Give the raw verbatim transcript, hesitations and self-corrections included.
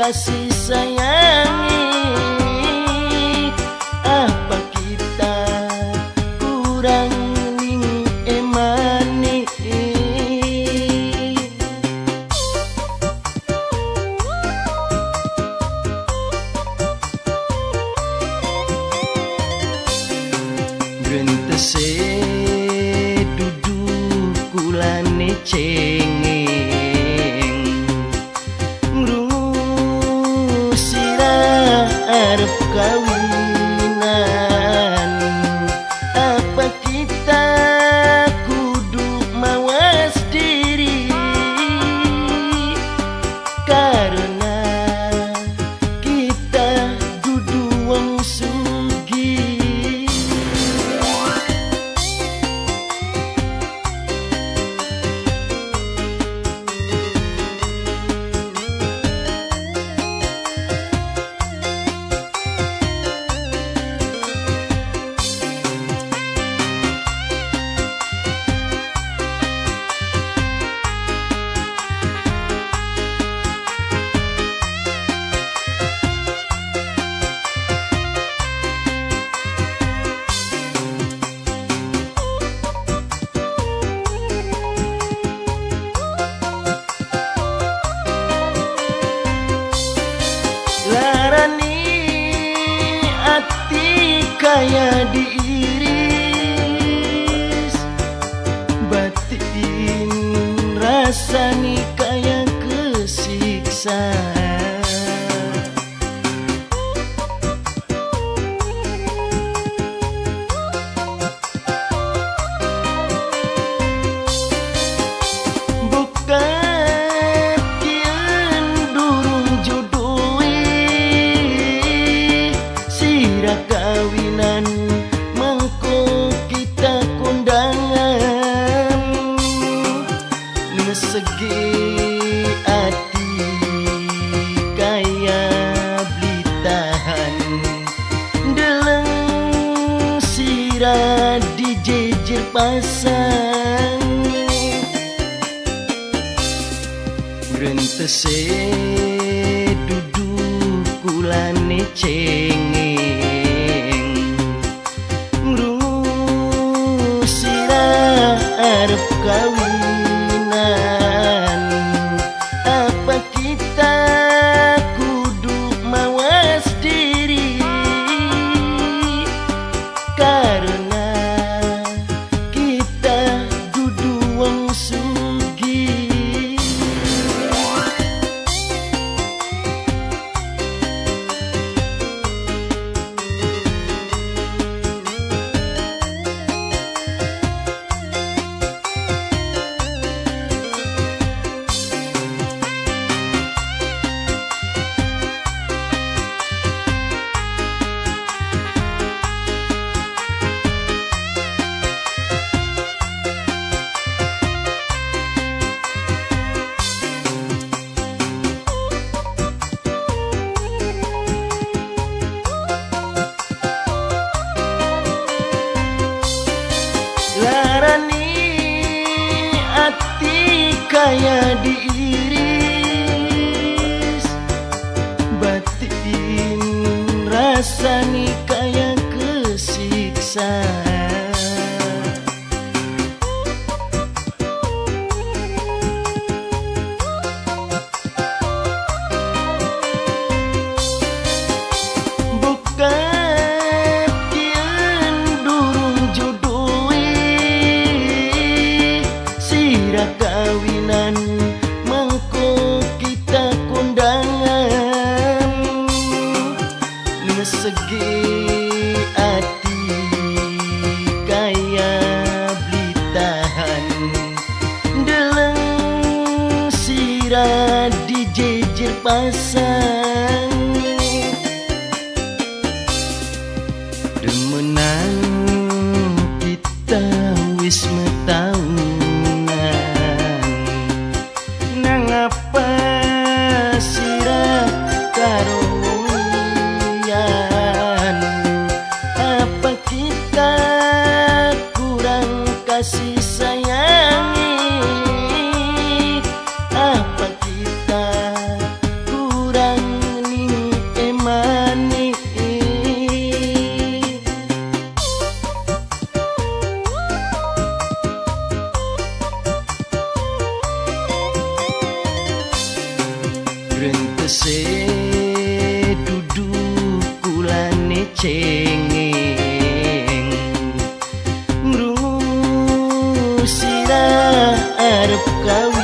kasih sayangi. Apa kita kurang ning emani. Grentese duduk kulane cengeng, ngrungu sirah arep kawinan. Apa kita kudu mawas diri, karena kita dudu wong sugih. Larani ati kaya diiris, batin rasani kaya kesiksa. Bukan kian durung judui sirah kawinan, mangko kita kondangan. Nesegi ati kaya blitahan, deleng sirah dijejer pasang. Grentese duduk kulane cengeng, ngrungu sirah arep kawinan. Apa kita kudu mawas diri, karena kita dudu wong sugih. Larani ati kaya diiris, batin rasani kaya kesiksa. Bukan kian durung judui sirah kawinan, mangko kita kondangan. Nesegi ati kaya blitahan, deleng sirah dijejer pasang. Demenan kita wis metahunan, nang apa sirah karo wong liyan. Apa kita kurang kasih sayangi, apa kita kurang arep kawin